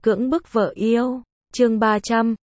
Cưỡng bức vợ yêu. Chương 300.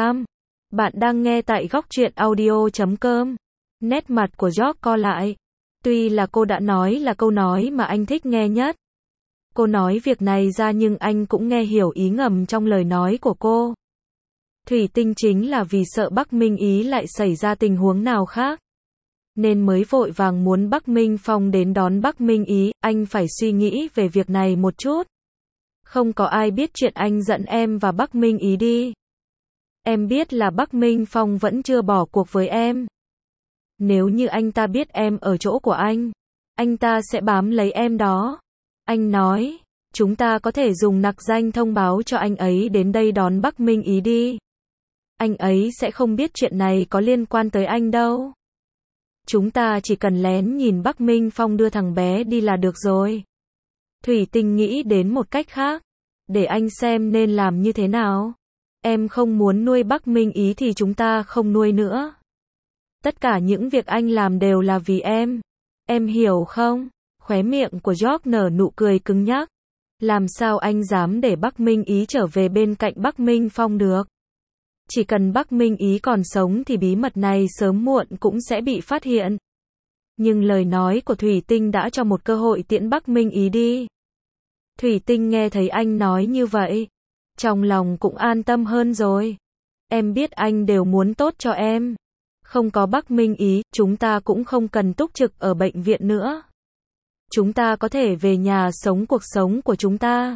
Bạn đang nghe tại góc truyện audio.com. Nét mặt của George co lại. Tuy là cô đã nói là câu nói mà anh thích nghe nhất. Cô nói việc này ra nhưng anh cũng nghe hiểu ý ngầm trong lời nói của cô. Thủy Tinh chính là vì sợ Bắc Minh Ý lại xảy ra tình huống nào khác, nên mới vội vàng muốn Bắc Minh Phong đến đón Bắc Minh Ý. Anh phải suy nghĩ về việc này một chút. Không có ai biết chuyện anh dẫn em và Bắc Minh Ý đi. Em biết là Bắc Minh Phong vẫn chưa bỏ cuộc với em. Nếu như anh ta biết em ở chỗ của anh ta sẽ bám lấy em đó. Anh nói, chúng ta có thể dùng nặc danh thông báo cho anh ấy đến đây đón Bắc Minh Ý đi. Anh ấy sẽ không biết chuyện này có liên quan tới anh đâu. Chúng ta chỉ cần lén nhìn Bắc Minh Phong đưa thằng bé đi là được rồi. Thủy Tinh nghĩ đến một cách khác. Để anh xem nên làm như thế nào. Em không muốn nuôi Bắc Minh Ý thì chúng ta không nuôi nữa. Tất cả những việc anh làm đều là vì em. Em hiểu không? Khóe miệng của George nở nụ cười cứng nhắc. Làm sao anh dám để Bắc Minh Ý trở về bên cạnh Bắc Minh Phong được? Chỉ cần Bắc Minh Ý còn sống thì bí mật này sớm muộn cũng sẽ bị phát hiện. Nhưng lời nói của Thủy Tinh đã cho một cơ hội tiễn Bắc Minh Ý đi. Thủy Tinh nghe thấy anh nói như vậy, trong lòng cũng an tâm hơn rồi. Em biết anh đều muốn tốt cho em. Không có Bắc Minh Ý, chúng ta cũng không cần túc trực ở bệnh viện nữa. Chúng ta có thể về nhà sống cuộc sống của chúng ta.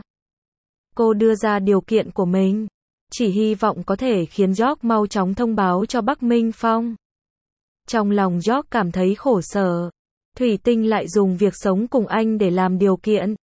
Cô đưa ra điều kiện của mình, chỉ hy vọng có thể khiến George mau chóng thông báo cho Bắc Minh Phong. Trong lòng George cảm thấy khổ sở. Thủy Tinh lại dùng việc sống cùng anh để làm điều kiện.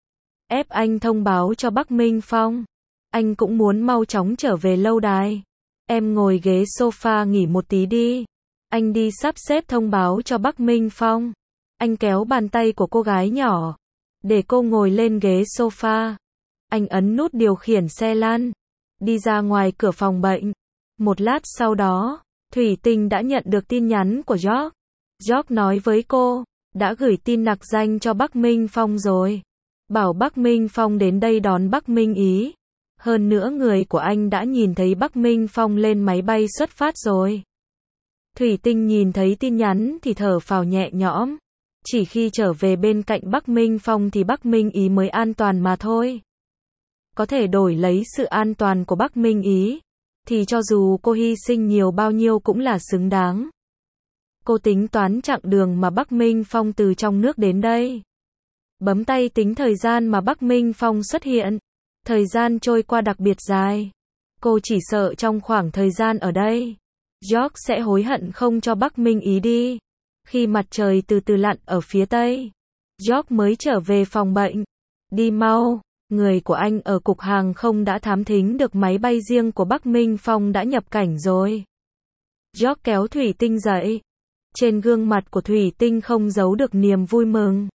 Ép anh thông báo cho Bắc Minh Phong. Anh cũng muốn mau chóng trở về lâu đài. Em ngồi ghế sofa nghỉ một tí đi. Anh đi sắp xếp thông báo cho Bắc Minh Phong. Anh kéo bàn tay của cô gái nhỏ, để cô ngồi lên ghế sofa. Anh ấn nút điều khiển xe lăn, đi ra ngoài cửa phòng bệnh. Một lát sau đó, Thủy Tinh đã nhận được tin nhắn của George. George nói với cô, đã gửi tin nặc danh cho Bắc Minh Phong rồi. Bảo Bắc Minh Phong đến đây đón Bắc Minh Ý. Hơn nữa người của anh đã nhìn thấy Bắc Minh Phong lên máy bay xuất phát rồi. Thủy Tinh nhìn thấy tin nhắn thì thở phào nhẹ nhõm. Chỉ khi trở về bên cạnh Bắc Minh Phong thì Bắc Minh Ý mới an toàn mà thôi. Có thể đổi lấy sự an toàn của Bắc Minh Ý, thì cho dù cô hy sinh nhiều bao nhiêu cũng là xứng đáng. Cô tính toán chặng đường mà Bắc Minh Phong từ trong nước đến đây. Bấm tay tính thời gian mà Bắc Minh Phong xuất hiện. Thời gian trôi qua đặc biệt dài. Cô chỉ sợ trong khoảng thời gian ở đây, George sẽ hối hận không cho Bắc Minh Ý đi. Khi mặt trời từ từ lặn ở phía tây, George mới trở về phòng bệnh. Đi mau, người của anh ở cục hàng không đã thám thính được máy bay riêng của Bắc Minh Phong đã nhập cảnh rồi. George kéo Thủy Tinh dậy. Trên gương mặt của Thủy Tinh không giấu được niềm vui mừng.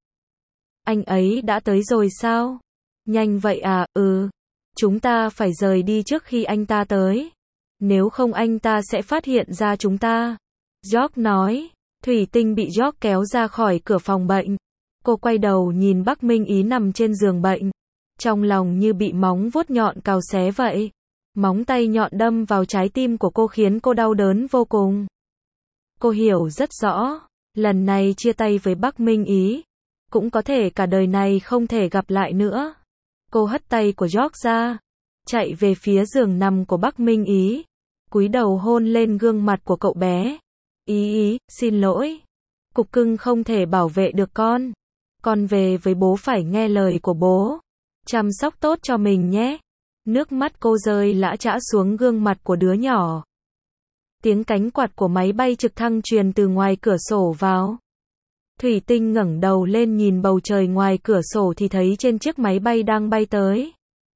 Anh ấy đã tới rồi sao? Nhanh vậy à? Chúng ta phải rời đi trước khi anh ta tới. Nếu không anh ta sẽ phát hiện ra chúng ta. George nói. Thủy Tinh bị George kéo ra khỏi cửa phòng bệnh. Cô quay đầu nhìn Bắc Minh Ý nằm trên giường bệnh. Trong lòng như bị móng vuốt nhọn cào xé vậy. Móng tay nhọn đâm vào trái tim của cô khiến cô đau đớn vô cùng. Cô hiểu rất rõ, lần này chia tay với Bắc Minh Ý, cũng có thể cả đời này không thể gặp lại nữa. Cô hất tay của George ra, chạy về phía giường nằm của Bắc Minh Ý, cúi đầu hôn lên gương mặt của cậu bé. Ý, xin lỗi. Cục cưng không thể bảo vệ được con. Con về với bố phải nghe lời của bố. Chăm sóc tốt cho mình nhé. Nước mắt cô rơi lã chã xuống gương mặt của đứa nhỏ. Tiếng cánh quạt của máy bay trực thăng truyền từ ngoài cửa sổ vào. Thủy Tinh ngẩng đầu lên nhìn bầu trời ngoài cửa sổ thì thấy trên chiếc máy bay đang bay tới.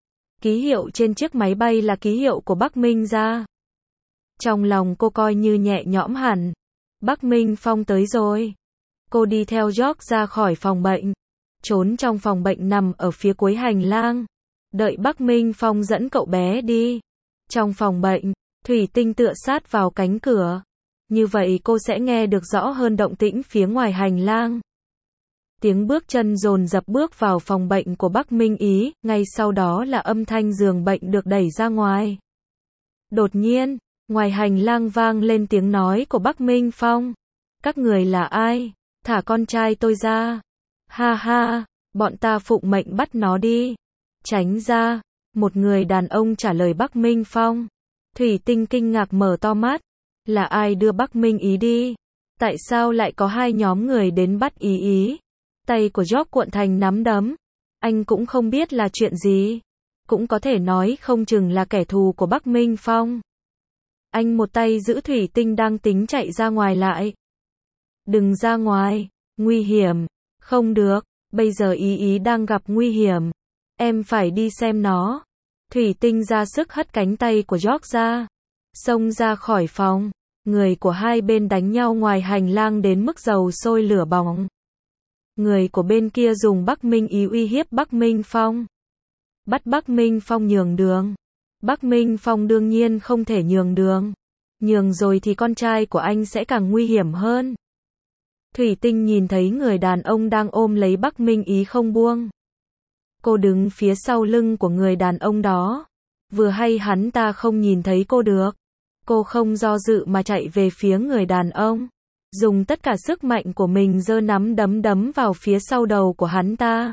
Ký hiệu trên chiếc máy bay là ký hiệu của Bắc Minh gia. Trong lòng cô coi như nhẹ nhõm hẳn. Bắc Minh Phong tới rồi. Cô đi theo George ra khỏi phòng bệnh. Trốn trong phòng bệnh nằm ở phía cuối hành lang. Đợi Bắc Minh Phong dẫn cậu bé đi. Trong phòng bệnh, Thủy Tinh tựa sát vào cánh cửa. Như vậy cô sẽ nghe được rõ hơn động tĩnh phía ngoài hành lang. Tiếng bước chân dồn dập bước vào phòng bệnh của Bắc Minh Ý, ngay sau đó là âm thanh giường bệnh được đẩy ra ngoài. Đột nhiên, ngoài hành lang vang lên tiếng nói của Bắc Minh Phong. Các người là ai? Thả con trai tôi ra. Ha ha, bọn ta phụng mệnh bắt nó đi. Tránh ra, một người đàn ông trả lời Bắc Minh Phong. Thủy Tinh kinh ngạc mở to mắt. Là ai đưa Bắc Minh Ý đi? Tại sao lại có hai nhóm người đến bắt Ý Ý? Tay của George cuộn thành nắm đấm. Anh cũng không biết là chuyện gì. Cũng có thể nói không chừng là kẻ thù của Bắc Minh Phong. Anh một tay giữ Thủy Tinh đang tính chạy ra ngoài lại. Đừng ra ngoài, nguy hiểm. Không được, bây giờ Ý Ý đang gặp nguy hiểm. Em phải đi xem nó. Thủy Tinh ra sức hất cánh tay của George ra. Xông ra khỏi phòng. Người của hai bên đánh nhau ngoài hành lang đến mức dầu sôi lửa bỏng. Người của bên kia dùng Bắc Minh Ý uy hiếp Bắc Minh Phong. Bắt Bắc Minh Phong nhường đường. Bắc Minh Phong đương nhiên không thể nhường đường. Nhường rồi thì con trai của anh sẽ càng nguy hiểm hơn. Thủy Tinh nhìn thấy người đàn ông đang ôm lấy Bắc Minh Ý không buông. Cô đứng phía sau lưng của người đàn ông đó. Vừa hay hắn ta không nhìn thấy cô được. Cô không do dự mà chạy về phía người đàn ông. Dùng tất cả sức mạnh của mình giơ nắm đấm đấm vào phía sau đầu của hắn ta.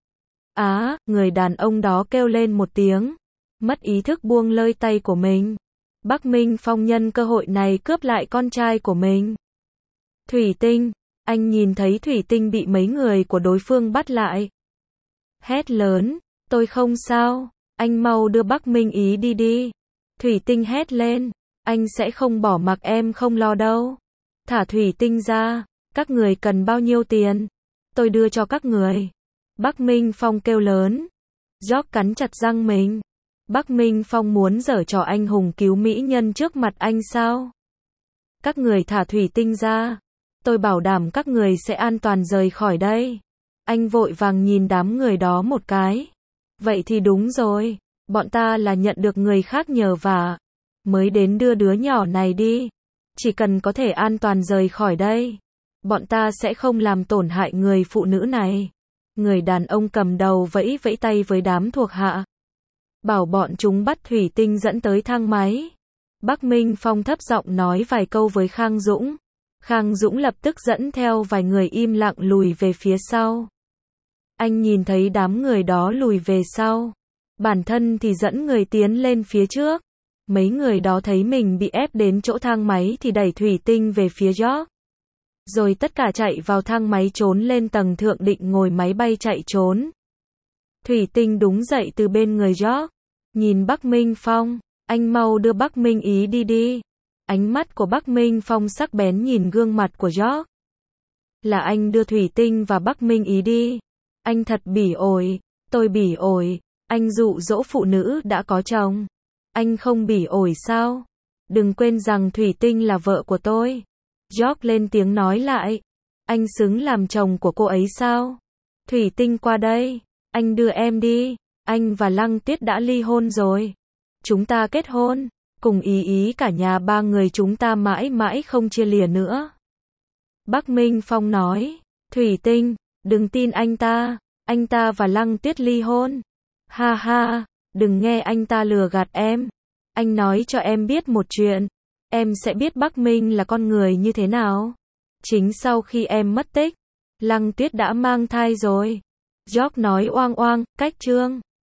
Người đàn ông đó kêu lên một tiếng. Mất ý thức buông lơi tay của mình. Bắc Minh Phong nhân cơ hội này cướp lại con trai của mình. Thủy Tinh, anh nhìn thấy Thủy Tinh bị mấy người của đối phương bắt lại. Hét lớn, tôi không sao, anh mau đưa Bắc Minh Ý đi đi. Thủy Tinh hét lên, anh sẽ không bỏ mặc em không lo đâu. Thả Thủy Tinh ra, các người cần bao nhiêu tiền? Tôi đưa cho các người. Bắc Minh Phong kêu lớn. George cắn chặt răng mình. Bắc Minh Phong muốn giở trò anh hùng cứu mỹ nhân trước mặt anh sao? Các người thả Thủy Tinh ra. Tôi bảo đảm các người sẽ an toàn rời khỏi đây. Anh vội vàng nhìn đám người đó một cái. Vậy thì đúng rồi. Bọn ta là nhận được người khác nhờ vả. Mới đến đưa đứa nhỏ này đi. Chỉ cần có thể an toàn rời khỏi đây. Bọn ta sẽ không làm tổn hại người phụ nữ này. Người đàn ông cầm đầu vẫy vẫy tay với đám thuộc hạ. Bảo bọn chúng bắt Thủy Tinh dẫn tới thang máy. Bắc Minh Phong thấp giọng nói vài câu với Khang Dũng. Khang Dũng lập tức dẫn theo vài người im lặng lùi về phía sau. Anh nhìn thấy đám người đó lùi về sau. Bản thân thì dẫn người tiến lên phía trước. Mấy người đó thấy mình bị ép đến chỗ thang máy thì đẩy Thủy Tinh về phía George. Rồi tất cả chạy vào thang máy trốn lên tầng thượng định ngồi máy bay chạy trốn. Thủy Tinh đúng dậy từ bên người George. Nhìn Bắc Minh Phong, anh mau đưa Bắc Minh Ý đi đi. Ánh mắt của Bắc Minh Phong sắc bén nhìn gương mặt của George. Là anh đưa Thủy Tinh và Bắc Minh Ý đi. Anh thật bỉ ổi, tôi bỉ ổi, anh dụ dỗ phụ nữ đã có chồng. Anh không bỉ ổi sao? Đừng quên rằng Thủy Tinh là vợ của tôi. George lên tiếng nói lại. Anh xứng làm chồng của cô ấy sao? Thủy Tinh qua đây, anh đưa em đi. Anh và Lăng Tuyết đã ly hôn rồi. Chúng ta kết hôn, cùng Ý Ý cả nhà ba người chúng ta mãi mãi không chia lìa nữa. Bắc Minh Phong nói, Thủy Tinh, đừng tin anh ta và Lăng Tuyết ly hôn. Ha ha, đừng nghe anh ta lừa gạt em. Anh nói cho em biết một chuyện, em sẽ biết Bắc Minh là con người như thế nào. Chính sau khi em mất tích, Lăng Tuyết đã mang thai rồi. George nói oang oang, cách chương.